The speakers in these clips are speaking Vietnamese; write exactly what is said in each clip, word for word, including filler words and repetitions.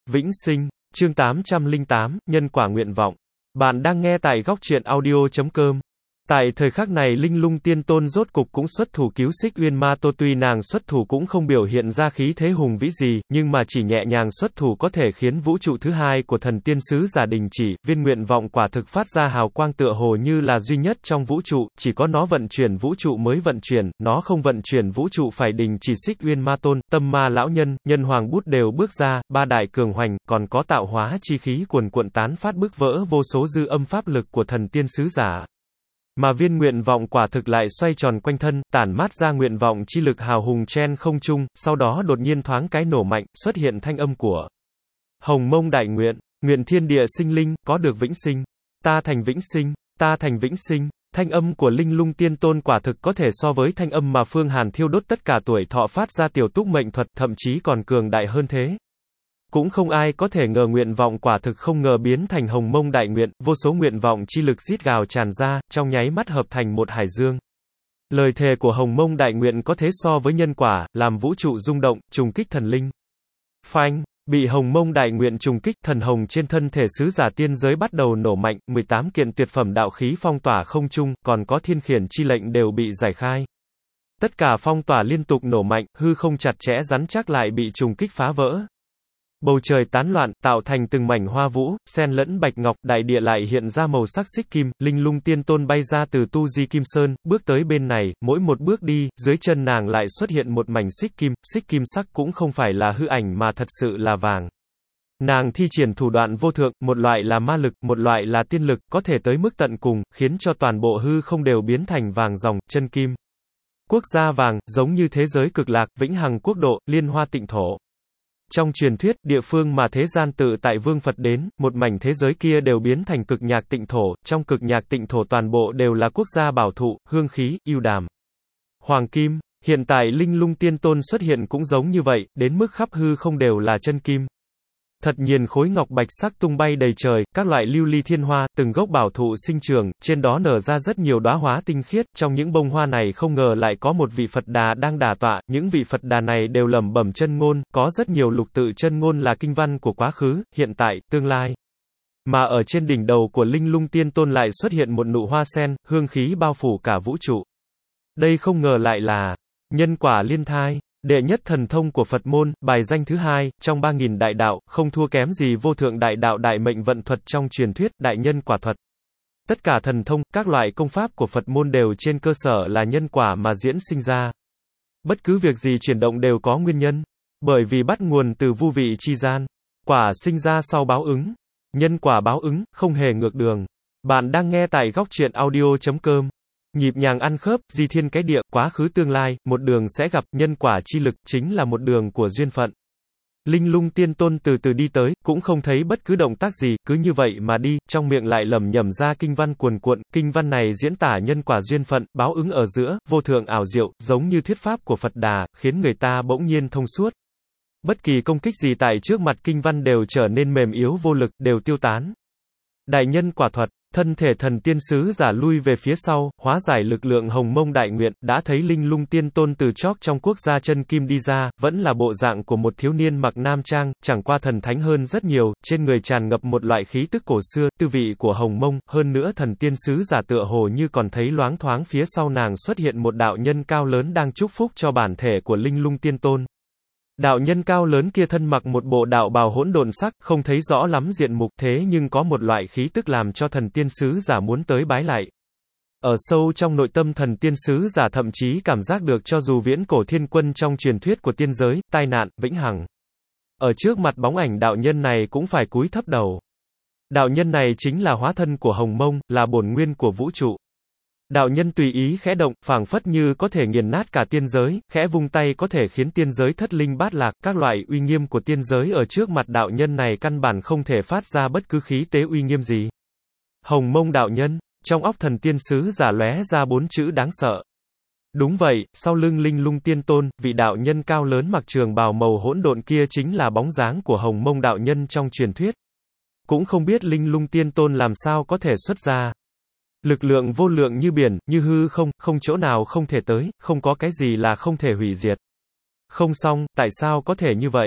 Vĩnh sinh, chương tám trăm lẻ tám, nhân quả nguyện vọng. Bạn đang nghe tại góc truyện audio chấm com. Tại thời khắc này Linh Lung Tiên Tôn rốt cục cũng xuất thủ cứu Xích Uyên Ma Tô, tuy nàng xuất thủ cũng không biểu hiện ra khí thế hùng vĩ gì, nhưng mà chỉ nhẹ nhàng xuất thủ có thể khiến vũ trụ thứ hai của thần tiên sứ giả đình chỉ, viên nguyện vọng quả thực phát ra hào quang tựa hồ như là duy nhất trong vũ trụ, chỉ có nó vận chuyển vũ trụ mới vận chuyển, nó không vận chuyển vũ trụ phải đình chỉ. Xích Uyên Ma Tôn, Tâm Ma lão nhân, Nhân Hoàng bút đều bước ra, ba đại cường hoành, còn có tạo hóa chi khí cuồn cuộn tán phát bức vỡ vô số dư âm pháp lực của thần tiên sứ giả. Mà viên nguyện vọng quả thực lại xoay tròn quanh thân, tản mát ra nguyện vọng chi lực hào hùng chen không trung, sau đó đột nhiên thoáng cái nổ mạnh, xuất hiện thanh âm của Hồng Mông đại nguyện, nguyện thiên địa sinh linh, có được vĩnh sinh. Ta thành vĩnh sinh, ta thành vĩnh sinh. Thanh âm của Linh Lung Tiên Tôn quả thực có thể so với thanh âm mà Phương Hàn thiêu đốt tất cả tuổi thọ phát ra tiểu túc mệnh thuật, thậm chí còn cường đại hơn thế. Cũng không ai có thể ngờ nguyện vọng quả thực không ngờ biến thành Hồng Mông đại nguyện, vô số nguyện vọng chi lực rít gào tràn ra, trong nháy mắt hợp thành một hải dương. Lời thề của Hồng Mông đại nguyện có thế so với nhân quả, làm vũ trụ rung động, trùng kích thần linh. Phanh, bị Hồng Mông đại nguyện trùng kích, thần hồng trên thân thể sứ giả tiên giới bắt đầu nổ mạnh, mười tám kiện tuyệt phẩm đạo khí phong tỏa không trung, còn có thiên khiển chi lệnh đều bị giải khai. Tất cả phong tỏa liên tục nổ mạnh, hư không chặt chẽ rắn chắc lại bị trùng kích phá vỡ. Bầu trời tán loạn, tạo thành từng mảnh hoa vũ, xen lẫn bạch ngọc, đại địa lại hiện ra màu sắc xích kim. Linh Lung Tiên Tôn bay ra từ Tu Di Kim Sơn, bước tới bên này, mỗi một bước đi, dưới chân nàng lại xuất hiện một mảnh xích kim, xích kim sắc cũng không phải là hư ảnh mà thật sự là vàng. Nàng thi triển thủ đoạn vô thượng, một loại là ma lực, một loại là tiên lực, có thể tới mức tận cùng, khiến cho toàn bộ hư không đều biến thành vàng ròng, chân kim. Quốc gia vàng, giống như thế giới cực lạc, vĩnh hằng quốc độ, liên hoa tịnh thổ. Trong truyền thuyết, địa phương mà thế gian tự tại vương Phật đến, một mảnh thế giới kia đều biến thành cực nhạc tịnh thổ, trong cực nhạc tịnh thổ toàn bộ đều là quốc gia bảo thụ, hương khí, ưu đàm. Hoàng kim, hiện tại Linh Lung Tiên Tôn xuất hiện cũng giống như vậy, đến mức khắp hư không đều là chân kim. Thật nhiên khối ngọc bạch sắc tung bay đầy trời, các loại lưu ly thiên hoa, từng gốc bảo thụ sinh trưởng, trên đó nở ra rất nhiều đóa hoa tinh khiết, trong những bông hoa này không ngờ lại có một vị Phật Đà đang đả tọa, những vị Phật Đà này đều lẩm bẩm chân ngôn, có rất nhiều lục tự chân ngôn là kinh văn của quá khứ, hiện tại, tương lai. Mà ở trên đỉnh đầu của Linh Lung Tiên Tôn lại xuất hiện một nụ hoa sen, hương khí bao phủ cả vũ trụ. Đây không ngờ lại là nhân quả liên thai. Đệ nhất thần thông của Phật môn, bài danh thứ hai, trong ba nghìn đại đạo, không thua kém gì vô thượng đại đạo đại mệnh vận thuật trong truyền thuyết, đại nhân quả thuật. Tất cả thần thông, các loại công pháp của Phật môn đều trên cơ sở là nhân quả mà diễn sinh ra. Bất cứ việc gì chuyển động đều có nguyên nhân. Bởi vì bắt nguồn từ vô vị chi gian. Quả sinh ra sau báo ứng. Nhân quả báo ứng, không hề ngược đường. Bạn đang nghe tại góc truyện audio chấm com. Nhịp nhàng ăn khớp, di thiên cái địa, quá khứ tương lai, một đường sẽ gặp, nhân quả chi lực, chính là một đường của duyên phận. Linh Lung Tiên Tôn từ từ đi tới, cũng không thấy bất cứ động tác gì, cứ như vậy mà đi, trong miệng lại lẩm nhẩm ra kinh văn cuồn cuộn, kinh văn này diễn tả nhân quả duyên phận, báo ứng ở giữa, vô thượng ảo diệu, giống như thuyết pháp của Phật Đà, khiến người ta bỗng nhiên thông suốt. Bất kỳ công kích gì tại trước mặt kinh văn đều trở nên mềm yếu vô lực, đều tiêu tán. Đại nhân quả thuật. Thân thể thần tiên sứ giả lui về phía sau, hóa giải lực lượng Hồng Mông đại nguyện, đã thấy Linh Lung Tiên Tôn từ chóp trong quốc gia chân kim đi ra, vẫn là bộ dạng của một thiếu niên mặc nam trang, chẳng qua thần thánh hơn rất nhiều, trên người tràn ngập một loại khí tức cổ xưa, tư vị của Hồng Mông, hơn nữa thần tiên sứ giả tựa hồ như còn thấy loáng thoáng phía sau nàng xuất hiện một đạo nhân cao lớn đang chúc phúc cho bản thể của Linh Lung Tiên Tôn. Đạo nhân cao lớn kia thân mặc một bộ đạo bào hỗn độn sắc, không thấy rõ lắm diện mục, thế nhưng có một loại khí tức làm cho thần tiên sứ giả muốn tới bái lại. Ở sâu trong nội tâm thần tiên sứ giả thậm chí cảm giác được cho dù viễn cổ thiên quân trong truyền thuyết của tiên giới, tai nạn, vĩnh hằng. Ở trước mặt bóng ảnh đạo nhân này cũng phải cúi thấp đầu. Đạo nhân này chính là hóa thân của Hồng Mông, là bổn nguyên của vũ trụ. Đạo nhân tùy ý khẽ động, phảng phất như có thể nghiền nát cả tiên giới, khẽ vung tay có thể khiến tiên giới thất linh bát lạc, các loại uy nghiêm của tiên giới ở trước mặt đạo nhân này căn bản không thể phát ra bất cứ khí tế uy nghiêm gì. Hồng Mông đạo nhân, trong óc thần tiên sứ giả lóe ra bốn chữ đáng sợ. Đúng vậy, sau lưng Linh Lung Tiên Tôn, vị đạo nhân cao lớn mặc trường bào màu hỗn độn kia chính là bóng dáng của Hồng Mông đạo nhân trong truyền thuyết. Cũng không biết Linh Lung Tiên Tôn làm sao có thể xuất ra. Lực lượng vô lượng như biển, như hư không, không chỗ nào không thể tới, không có cái gì là không thể hủy diệt. Không xong, tại sao có thể như vậy?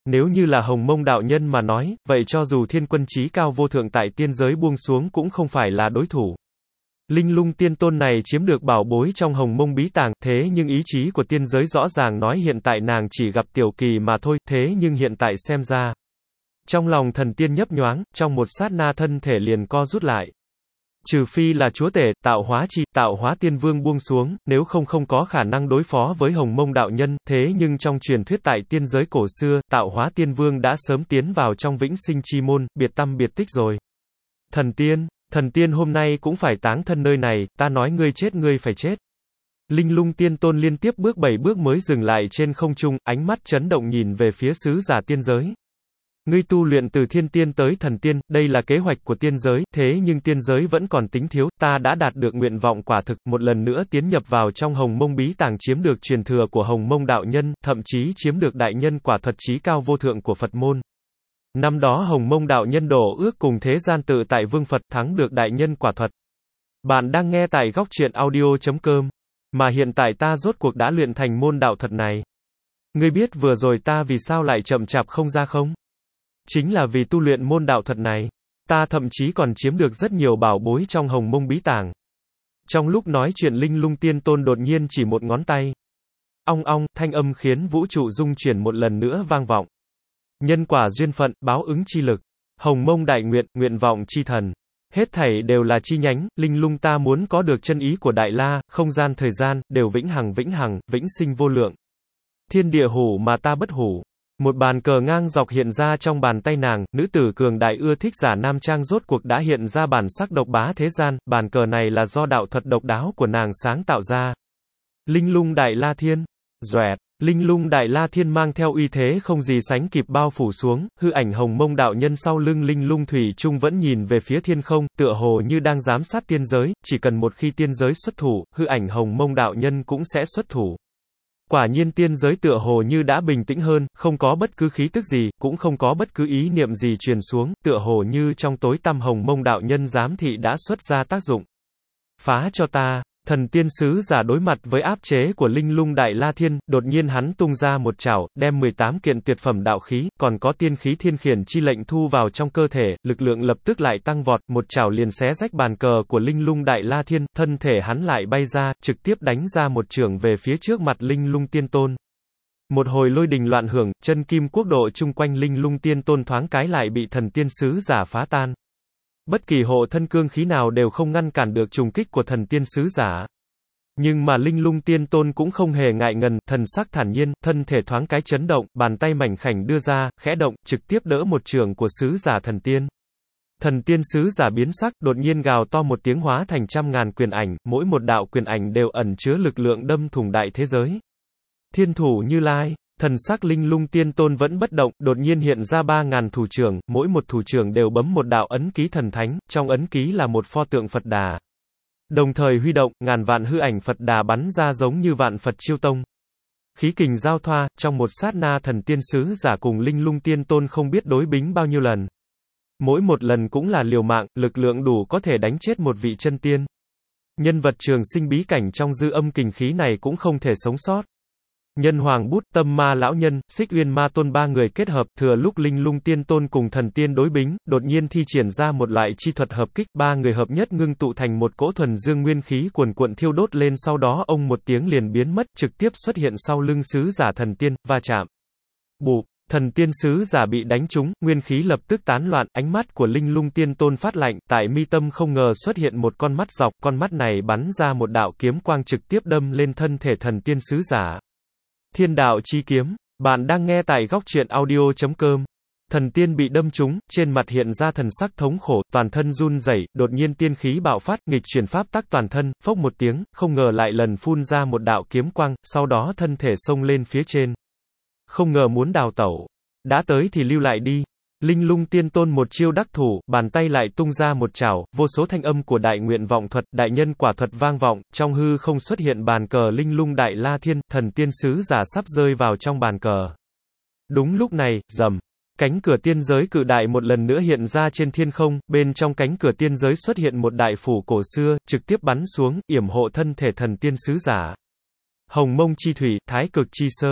Nếu như là Hồng Mông đạo nhân mà nói, vậy cho dù thiên quân chí cao vô thượng tại tiên giới buông xuống cũng không phải là đối thủ. Linh Lung Tiên Tôn này chiếm được bảo bối trong Hồng Mông bí tàng, thế nhưng ý chí của tiên giới rõ ràng nói hiện tại nàng chỉ gặp tiểu kỳ mà thôi, thế nhưng hiện tại xem ra. Trong lòng thần tiên nhấp nhoáng, trong một sát na thân thể liền co rút lại. Trừ phi là chúa tể, tạo hóa chi, tạo hóa tiên vương buông xuống, nếu không không có khả năng đối phó với Hồng Mông đạo nhân, thế nhưng trong truyền thuyết tại tiên giới cổ xưa, tạo hóa tiên vương đã sớm tiến vào trong vĩnh sinh chi môn, biệt tâm biệt tích rồi. Thần tiên, thần tiên hôm nay cũng phải táng thân nơi này, ta nói ngươi chết ngươi phải chết. Linh Lung Tiên Tôn liên tiếp bước bảy bước mới dừng lại trên không trung, ánh mắt chấn động nhìn về phía sứ giả tiên giới. Ngươi tu luyện từ thiên tiên tới thần tiên, đây là kế hoạch của tiên giới, thế nhưng tiên giới vẫn còn tính thiếu, ta đã đạt được nguyện vọng quả thực, một lần nữa tiến nhập vào trong Hồng Mông bí tàng chiếm được truyền thừa của Hồng Mông đạo nhân, thậm chí chiếm được đại nhân quả thuật chí cao vô thượng của Phật môn. Năm đó Hồng Mông đạo nhân đổ ước cùng thế gian tự tại vương Phật thắng được đại nhân quả thuật. Bạn đang nghe tại góc truyện audio chấm com, mà hiện tại ta rốt cuộc đã luyện thành môn đạo thuật này. Ngươi biết vừa rồi ta vì sao lại chậm chạp không ra không? Chính là vì tu luyện môn đạo thuật này, ta thậm chí còn chiếm được rất nhiều bảo bối trong Hồng Mông bí tàng. Trong lúc nói chuyện Linh Lung Tiên Tôn đột nhiên chỉ một ngón tay. Ong ong, thanh âm khiến vũ trụ rung chuyển một lần nữa vang vọng. Nhân quả duyên phận, báo ứng chi lực. Hồng Mông đại nguyện, nguyện vọng chi thần. Hết thảy đều là chi nhánh, Linh Lung ta muốn có được chân ý của Đại La, không gian thời gian, đều vĩnh hằng vĩnh hằng, vĩnh sinh vô lượng. Thiên địa hủ mà ta bất hủ. Một bàn cờ ngang dọc hiện ra trong bàn tay nàng, nữ tử cường đại ưa thích giả nam trang rốt cuộc đã hiện ra bản sắc độc bá thế gian, bàn cờ này là do đạo thuật độc đáo của nàng sáng tạo ra. Linh Lung Đại La Thiên. Doẹt. Linh Lung Đại La Thiên mang theo uy thế không gì sánh kịp bao phủ xuống, hư ảnh Hồng Mông đạo nhân sau lưng Linh Lung Thủy Trung vẫn nhìn về phía thiên không, tựa hồ như đang giám sát tiên giới, chỉ cần một khi tiên giới xuất thủ, hư ảnh Hồng Mông đạo nhân cũng sẽ xuất thủ. Quả nhiên tiên giới tựa hồ như đã bình tĩnh hơn, không có bất cứ khí tức gì, cũng không có bất cứ ý niệm gì truyền xuống, tựa hồ như trong tối tăm Hồng Mông đạo nhân giám thị đã xuất ra tác dụng. Phá cho ta. Thần tiên sứ giả đối mặt với áp chế của Linh Lung Đại La Thiên, đột nhiên hắn tung ra một chảo, đem mười tám kiện tuyệt phẩm đạo khí, còn có tiên khí thiên khiển chi lệnh thu vào trong cơ thể, lực lượng lập tức lại tăng vọt, một chảo liền xé rách bàn cờ của Linh Lung Đại La Thiên, thân thể hắn lại bay ra, trực tiếp đánh ra một chưởng về phía trước mặt Linh Lung Tiên Tôn. Một hồi lôi đình loạn hưởng, chân kim quốc độ chung quanh Linh Lung Tiên Tôn thoáng cái lại bị thần tiên sứ giả phá tan. Bất kỳ hộ thân cương khí nào đều không ngăn cản được trùng kích của thần tiên sứ giả. Nhưng mà Linh Lung Tiên Tôn cũng không hề ngại ngần, thần sắc thản nhiên, thân thể thoáng cái chấn động, bàn tay mảnh khảnh đưa ra, khẽ động, trực tiếp đỡ một chưởng của sứ giả thần tiên. Thần tiên sứ giả biến sắc, đột nhiên gào to một tiếng hóa thành trăm ngàn quyền ảnh, mỗi một đạo quyền ảnh đều ẩn chứa lực lượng đâm thủng đại thế giới. Thiên thủ Như Lai. Thần sắc Linh Lung Tiên Tôn vẫn bất động, đột nhiên hiện ra ba ngàn thủ trưởng, mỗi một thủ trưởng đều bấm một đạo ấn ký thần thánh, trong ấn ký là một pho tượng Phật Đà. Đồng thời huy động, ngàn vạn hư ảnh Phật Đà bắn ra giống như vạn Phật chiêu tông. Khí kình giao thoa, trong một sát na thần tiên sứ giả cùng Linh Lung Tiên Tôn không biết đối bính bao nhiêu lần. Mỗi một lần cũng là liều mạng, lực lượng đủ có thể đánh chết một vị chân tiên. Nhân vật trường sinh bí cảnh trong dư âm kình khí này cũng không thể sống sót. Nhân Hoàng Bút, Tâm Ma lão nhân, Xích Uyên Ma Tôn ba người kết hợp, thừa lúc Linh Lung Tiên Tôn cùng thần tiên đối bính, đột nhiên thi triển ra một loại chi thuật hợp kích, ba người hợp nhất ngưng tụ thành một cỗ thuần dương nguyên khí cuồn cuộn thiêu đốt lên, sau đó ông một tiếng liền biến mất, trực tiếp xuất hiện sau lưng sứ giả thần tiên, va chạm. Bụp, thần tiên sứ giả bị đánh trúng, nguyên khí lập tức tán loạn, ánh mắt của Linh Lung Tiên Tôn phát lạnh, tại mi tâm không ngờ xuất hiện một con mắt dọc, con mắt này bắn ra một đạo kiếm quang trực tiếp đâm lên thân thể thần tiên sứ giả. Thiên đạo chi kiếm, bạn đang nghe tại góc truyện audio chấm com. Thần tiên bị đâm trúng, trên mặt hiện ra thần sắc thống khổ, toàn thân run rẩy, đột nhiên tiên khí bạo phát, nghịch chuyển pháp tắc toàn thân, phốc một tiếng, không ngờ lại lần phun ra một đạo kiếm quang, sau đó thân thể xông lên phía trên. Không ngờ muốn đào tẩu, đã tới thì lưu lại đi. Linh Lung Tiên Tôn một chiêu đắc thủ, bàn tay lại tung ra một chảo, vô số thanh âm của đại nguyện vọng thuật, đại nhân quả thuật vang vọng, trong hư không xuất hiện bàn cờ Linh Lung Đại La Thiên, thần tiên sứ giả sắp rơi vào trong bàn cờ. Đúng lúc này, rầm, cánh cửa tiên giới cự đại một lần nữa hiện ra trên thiên không, bên trong cánh cửa tiên giới xuất hiện một đại phủ cổ xưa, trực tiếp bắn xuống, yểm hộ thân thể thần tiên sứ giả. Hồng Mông chi thủy, thái cực chi sơ.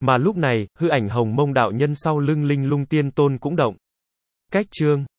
Mà lúc này, hư ảnh hồng mông đạo nhân sau lưng linh lung tiên tôn cũng động. Cách chương